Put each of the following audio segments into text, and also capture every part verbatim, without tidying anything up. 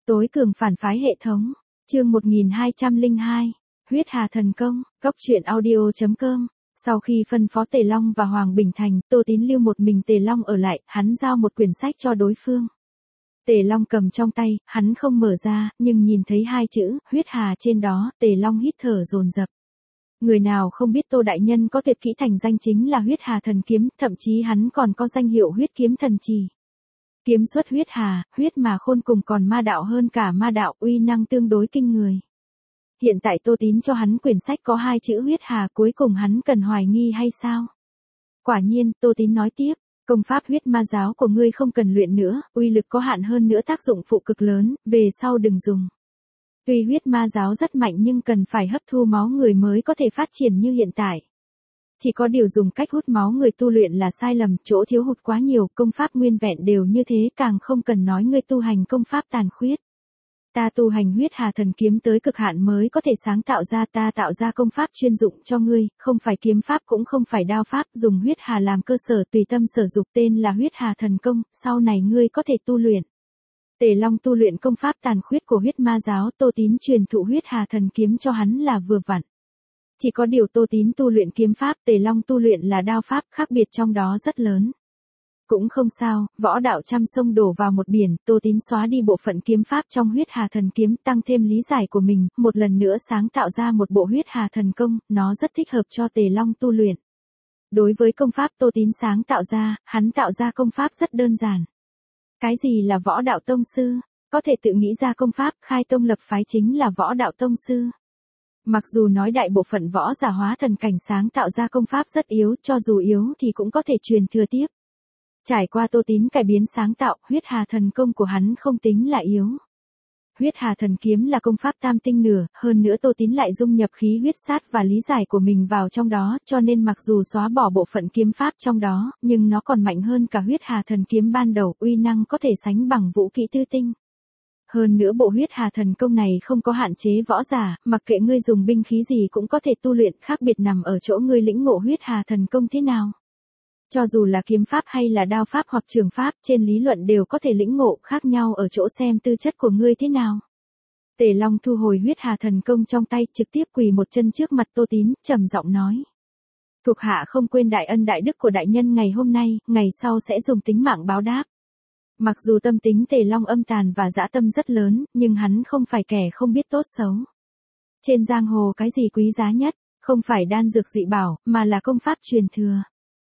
Tối cường phản phái hệ thống. Chương một nghìn hai trăm lẻ hai. Huyết Hà thần công. Góc truyện audio chấm com. Sau khi phân phó Tề Long và Hoàng Bình Thành, Tô Tín lưu một mình Tề Long ở lại, hắn giao một quyển sách cho đối phương. Tề Long cầm trong tay, hắn không mở ra, nhưng nhìn thấy hai chữ Huyết Hà trên đó, Tề Long hít thở dồn dập. Người nào không biết Tô đại nhân có tuyệt kỹ thành danh chính là Huyết Hà thần kiếm, thậm chí hắn còn có danh hiệu Huyết kiếm thần trì. Kiếm xuất huyết hà, huyết mà khôn cùng còn ma đạo hơn cả ma đạo, uy năng tương đối kinh người. Hiện tại Tô Tín cho hắn quyển sách có hai chữ huyết hà, cuối cùng hắn cần hoài nghi hay sao? Quả nhiên, Tô Tín nói tiếp, công pháp huyết ma giáo của ngươi không cần luyện nữa, uy lực có hạn hơn nữa, tác dụng phụ cực lớn, về sau đừng dùng. Tuy huyết ma giáo rất mạnh nhưng cần phải hấp thu máu người mới có thể phát triển như hiện tại. Chỉ có điều dùng cách hút máu người tu luyện là sai lầm, chỗ thiếu hụt quá nhiều, công pháp nguyên vẹn đều như thế, càng không cần nói ngươi tu hành công pháp tàn khuyết. Ta tu hành huyết hà thần kiếm tới cực hạn mới có thể sáng tạo ra, ta tạo ra công pháp chuyên dụng cho ngươi, không phải kiếm pháp cũng không phải đao pháp, dùng huyết hà làm cơ sở tùy tâm sở dục, tên là huyết hà thần công, sau này ngươi có thể tu luyện. Tề Long tu luyện công pháp tàn khuyết của huyết ma giáo, Tô Tín truyền thụ huyết hà thần kiếm cho hắn là vừa vặn. Chỉ có điều Tô Tín tu luyện kiếm pháp, Tề Long tu luyện là đao pháp, khác biệt trong đó rất lớn. Cũng không sao, võ đạo trăm sông đổ vào một biển, Tô Tín xóa đi bộ phận kiếm pháp trong huyết hà thần kiếm, tăng thêm lý giải của mình, một lần nữa sáng tạo ra một bộ huyết hà thần công, nó rất thích hợp cho Tề Long tu luyện. Đối với công pháp Tô Tín sáng tạo ra, hắn tạo ra công pháp rất đơn giản. Cái gì là võ đạo tông sư? Có thể tự nghĩ ra công pháp, khai tông lập phái chính là võ đạo tông sư. Mặc dù nói đại bộ phận võ giả hóa thần cảnh sáng tạo ra công pháp rất yếu, cho dù yếu thì cũng có thể truyền thừa tiếp. Trải qua Tô Tín cải biến sáng tạo, huyết hà thần công của hắn không tính là yếu. Huyết hà thần kiếm là công pháp tam tinh nửa, hơn nữa Tô Tín lại dung nhập khí huyết sát và lý giải của mình vào trong đó, cho nên mặc dù xóa bỏ bộ phận kiếm pháp trong đó, nhưng nó còn mạnh hơn cả huyết hà thần kiếm ban đầu, uy năng có thể sánh bằng vũ kỹ tư tinh. Hơn nữa bộ huyết hà thần công này không có hạn chế võ giả, mặc kệ ngươi dùng binh khí gì cũng có thể tu luyện, khác biệt nằm ở chỗ ngươi lĩnh ngộ huyết hà thần công thế nào. Cho dù là kiếm pháp hay là đao pháp hoặc trường pháp, trên lý luận đều có thể lĩnh ngộ, khác nhau ở chỗ xem tư chất của ngươi thế nào. Tề Long thu hồi huyết hà thần công trong tay, trực tiếp quỳ một chân trước mặt Tô Tín, trầm giọng nói. Thuộc hạ không quên đại ân đại đức của đại nhân ngày hôm nay, ngày sau sẽ dùng tính mạng báo đáp. Mặc dù tâm tính Tề Long âm tàn và dã tâm rất lớn, nhưng hắn không phải kẻ không biết tốt xấu. Trên giang hồ cái gì quý giá nhất, không phải đan dược dị bảo, mà là công pháp truyền thừa.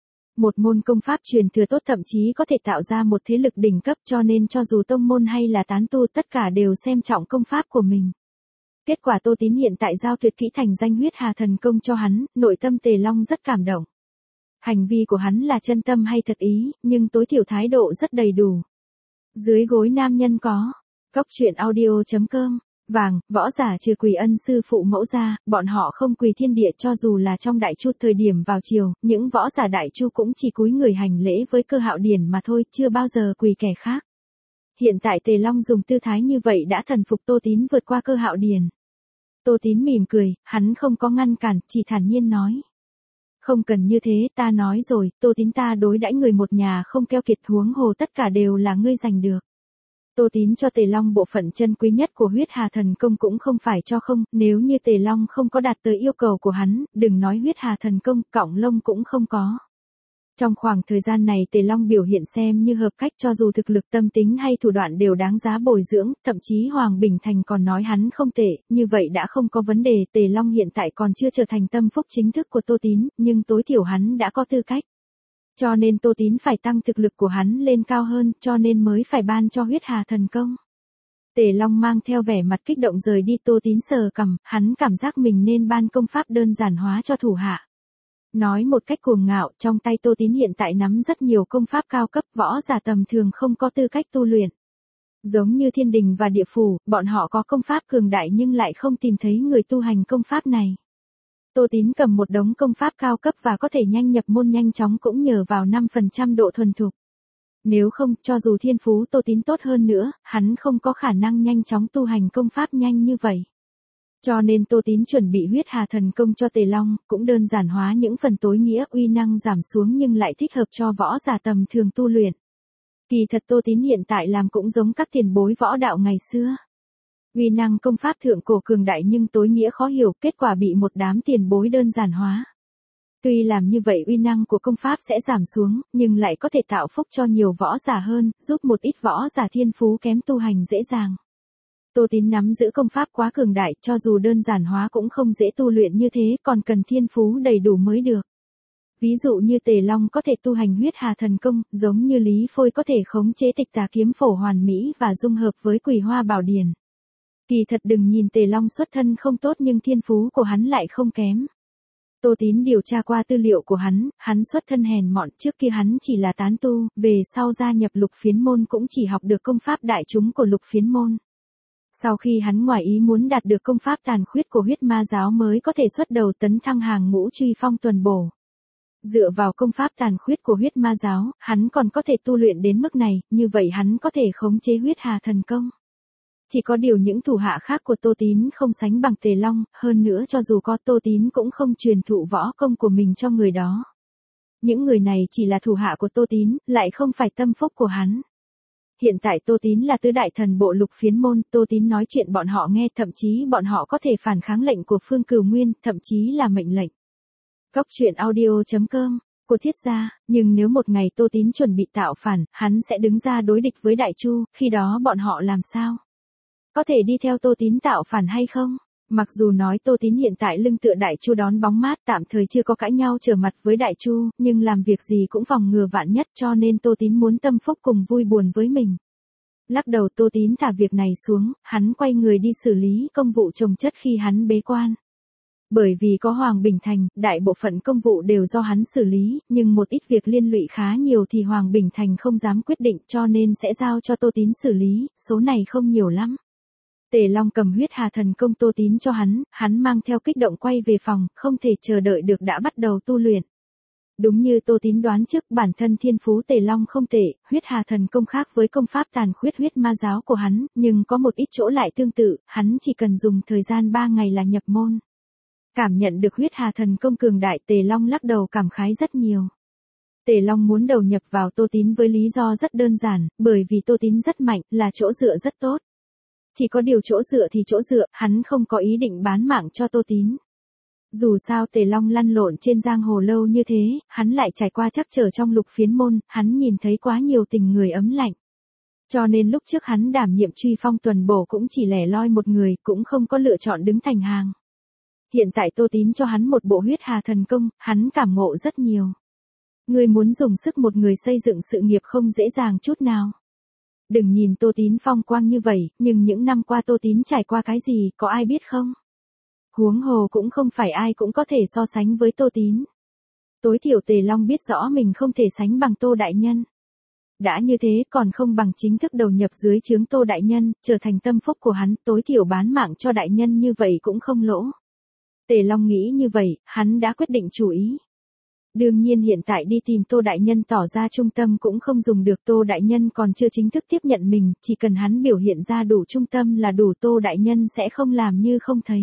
Một môn công pháp truyền thừa tốt thậm chí có thể tạo ra một thế lực đỉnh cấp, cho nên cho dù tông môn hay là tán tu tất cả đều xem trọng công pháp của mình. Kết quả Tô Tín hiện tại giao tuyệt kỹ thành danh huyết hà thần công cho hắn, nội tâm Tề Long rất cảm động. Hành vi của hắn là chân tâm hay thật ý, nhưng tối thiểu thái độ rất đầy đủ. Dưới gối nam nhân có. Góc truyện audio chấm com. Vàng, võ giả trừ quỳ ân sư phụ mẫu ra, bọn họ không quỳ thiên địa, cho dù là trong đại chu thời điểm vào chiều, những võ giả đại chu cũng chỉ cúi người hành lễ với Cơ Hạo Điển mà thôi, chưa bao giờ quỳ kẻ khác. Hiện tại Tề Long dùng tư thái như vậy đã thần phục Tô Tín vượt qua Cơ Hạo Điển. Tô Tín mỉm cười, hắn không có ngăn cản, chỉ thản nhiên nói. Không cần như thế, ta nói rồi, Tô Tín ta đối đãi người một nhà không keo kiệt, huống hồ tất cả đều là ngươi giành được. Tô Tín cho Tề Long bộ phận chân quý nhất của huyết hà thần công cũng không phải cho không, nếu như Tề Long không có đạt tới yêu cầu của hắn, đừng nói huyết hà thần công, cọng lông cũng không có. Trong khoảng thời gian này Tề Long biểu hiện xem như hợp cách, cho dù thực lực tâm tính hay thủ đoạn đều đáng giá bồi dưỡng, thậm chí Hoàng Bình Thành còn nói hắn không tệ, như vậy đã không có vấn đề. Tề Long hiện tại còn chưa trở thành tâm phúc chính thức của Tô Tín, nhưng tối thiểu hắn đã có tư cách. Cho nên Tô Tín phải tăng thực lực của hắn lên cao hơn, cho nên mới phải ban cho huyết hà thần công. Tề Long mang theo vẻ mặt kích động rời đi, Tô Tín sờ cằm, hắn cảm giác mình nên ban công pháp đơn giản hóa cho thủ hạ. Nói một cách cuồng ngạo, trong tay Tô Tín hiện tại nắm rất nhiều công pháp cao cấp, võ giả tầm thường không có tư cách tu luyện. Giống như thiên đình và địa phủ, bọn họ có công pháp cường đại nhưng lại không tìm thấy người tu hành công pháp này. Tô Tín cầm một đống công pháp cao cấp và có thể nhanh nhập môn nhanh chóng cũng nhờ vào năm phần trăm độ thuần thục. Nếu không, cho dù thiên phú Tô Tín tốt hơn nữa, hắn không có khả năng nhanh chóng tu hành công pháp nhanh như vậy. Cho nên Tô Tín chuẩn bị huyết hà thần công cho Tề Long, cũng đơn giản hóa những phần tối nghĩa, uy năng giảm xuống nhưng lại thích hợp cho võ giả tầm thường tu luyện. Kỳ thật Tô Tín hiện tại làm cũng giống các tiền bối võ đạo ngày xưa. Uy năng công pháp thượng cổ cường đại nhưng tối nghĩa khó hiểu, kết quả bị một đám tiền bối đơn giản hóa. Tuy làm như vậy uy năng của công pháp sẽ giảm xuống, nhưng lại có thể tạo phúc cho nhiều võ giả hơn, giúp một ít võ giả thiên phú kém tu hành dễ dàng. Tô Tín nắm giữ công pháp quá cường đại, cho dù đơn giản hóa cũng không dễ tu luyện như thế, còn cần thiên phú đầy đủ mới được. Ví dụ như Tề Long có thể tu hành huyết hà thần công, giống như Lý Phôi có thể khống chế tịch tà kiếm phổ hoàn mỹ và dung hợp với Quỳ Hoa Bảo Điển. Kỳ thật đừng nhìn Tề Long xuất thân không tốt nhưng thiên phú của hắn lại không kém. Tô Tín điều tra qua tư liệu của hắn, hắn xuất thân hèn mọn, trước kia hắn chỉ là tán tu, về sau gia nhập Lục Phiến môn cũng chỉ học được công pháp đại chúng của Lục Phiến môn. Sau khi hắn ngoài ý muốn đạt được công pháp tàn khuyết của huyết ma giáo mới có thể xuất đầu tấn thăng hàng ngũ truy phong tuần bổ. Dựa vào công pháp tàn khuyết của huyết ma giáo, hắn còn có thể tu luyện đến mức này, như vậy hắn có thể khống chế huyết hà thần công. Chỉ có điều những thủ hạ khác của Tô Tín không sánh bằng Tề Long, hơn nữa cho dù có Tô Tín cũng không truyền thụ võ công của mình cho người đó. Những người này chỉ là thủ hạ của Tô Tín, lại không phải tâm phúc của hắn. Hiện tại Tô Tín là tứ đại thần bộ Lục Phiến môn, Tô Tín nói chuyện bọn họ nghe, thậm chí bọn họ có thể phản kháng lệnh của Phương Cửu Nguyên, thậm chí là mệnh lệnh. Góc truyện audio chấm com của Thiết gia, nhưng nếu một ngày Tô Tín chuẩn bị tạo phản, hắn sẽ đứng ra đối địch với Đại Chu, khi đó bọn họ làm sao? Có thể đi theo Tô Tín tạo phản hay không? Mặc dù nói Tô Tín hiện tại lưng tựa Đại Chu đón bóng mát, tạm thời chưa có cãi nhau trở mặt với Đại Chu, nhưng làm việc gì cũng phòng ngừa vạn nhất, cho nên Tô Tín muốn tâm phúc cùng vui buồn với mình. Lắc đầu Tô Tín thả việc này xuống, hắn quay người đi xử lý công vụ chồng chất khi hắn bế quan. Bởi vì có Hoàng Bình Thành, đại bộ phận công vụ đều do hắn xử lý, nhưng một ít việc liên lụy khá nhiều thì Hoàng Bình Thành không dám quyết định, cho nên sẽ giao cho Tô Tín xử lý, số này không nhiều lắm. Tề Long cầm huyết hà thần công Tô Tín cho hắn, hắn mang theo kích động quay về phòng, không thể chờ đợi được đã bắt đầu tu luyện. Đúng như Tô Tín đoán trước, bản thân thiên phú Tề Long không tệ, huyết hà thần công khác với công pháp tàn khuyết huyết ma giáo của hắn, nhưng có một ít chỗ lại tương tự, hắn chỉ cần dùng thời gian ba ngày là nhập môn. Cảm nhận được huyết hà thần công cường đại, Tề Long lắc đầu cảm khái rất nhiều. Tề Long muốn đầu nhập vào Tô Tín với lý do rất đơn giản, bởi vì Tô Tín rất mạnh, là chỗ dựa rất tốt. Chỉ có điều chỗ dựa thì chỗ dựa, hắn không có ý định bán mạng cho Tô Tín. Dù sao Tề Long lăn lộn trên giang hồ lâu như thế, hắn lại trải qua trắc trở trong Lục Phiến môn, hắn nhìn thấy quá nhiều tình người ấm lạnh. Cho nên lúc trước hắn đảm nhiệm truy phong tuần bổ cũng chỉ lẻ loi một người, cũng không có lựa chọn đứng thành hàng. Hiện tại Tô Tín cho hắn một bộ huyết hà thần công, hắn cảm ngộ rất nhiều. Người muốn dùng sức một người xây dựng sự nghiệp không dễ dàng chút nào. Đừng nhìn Tô Tín phong quang như vậy, nhưng những năm qua Tô Tín trải qua cái gì, có ai biết không? Huống hồ cũng không phải ai cũng có thể so sánh với Tô Tín. Tối thiểu Tề Long biết rõ mình không thể sánh bằng Tô Đại Nhân. Đã như thế còn không bằng chính thức đầu nhập dưới trướng Tô Đại Nhân, trở thành tâm phúc của hắn, tối thiểu bán mạng cho Đại Nhân như vậy cũng không lỗ. Tề Long nghĩ như vậy, hắn đã quyết định chủ ý. Đương nhiên hiện tại đi tìm Tô Đại Nhân tỏ ra trung tâm cũng không dùng được, Tô Đại Nhân còn chưa chính thức tiếp nhận mình, chỉ cần hắn biểu hiện ra đủ trung tâm là đủ, Tô Đại Nhân sẽ không làm như không thấy.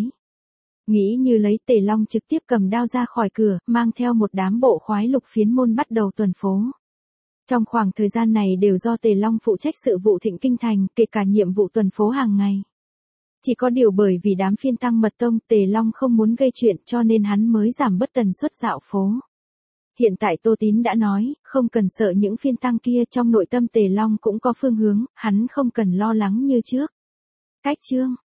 Nghĩ như lấy, Tề Long trực tiếp cầm đao ra khỏi cửa, mang theo một đám bộ khoái Lục Phiến môn bắt đầu tuần phố. Trong khoảng thời gian này đều do Tề Long phụ trách sự vụ thịnh kinh thành, kể cả nhiệm vụ tuần phố hàng ngày. Chỉ có điều bởi vì đám phiên tăng mật tông, Tề Long không muốn gây chuyện cho nên hắn mới giảm bớt tần suất dạo phố. Hiện tại Tô Tín đã nói, không cần sợ những phiên tăng kia, trong nội tâm Tề Long cũng có phương hướng, hắn không cần lo lắng như trước. Cách chương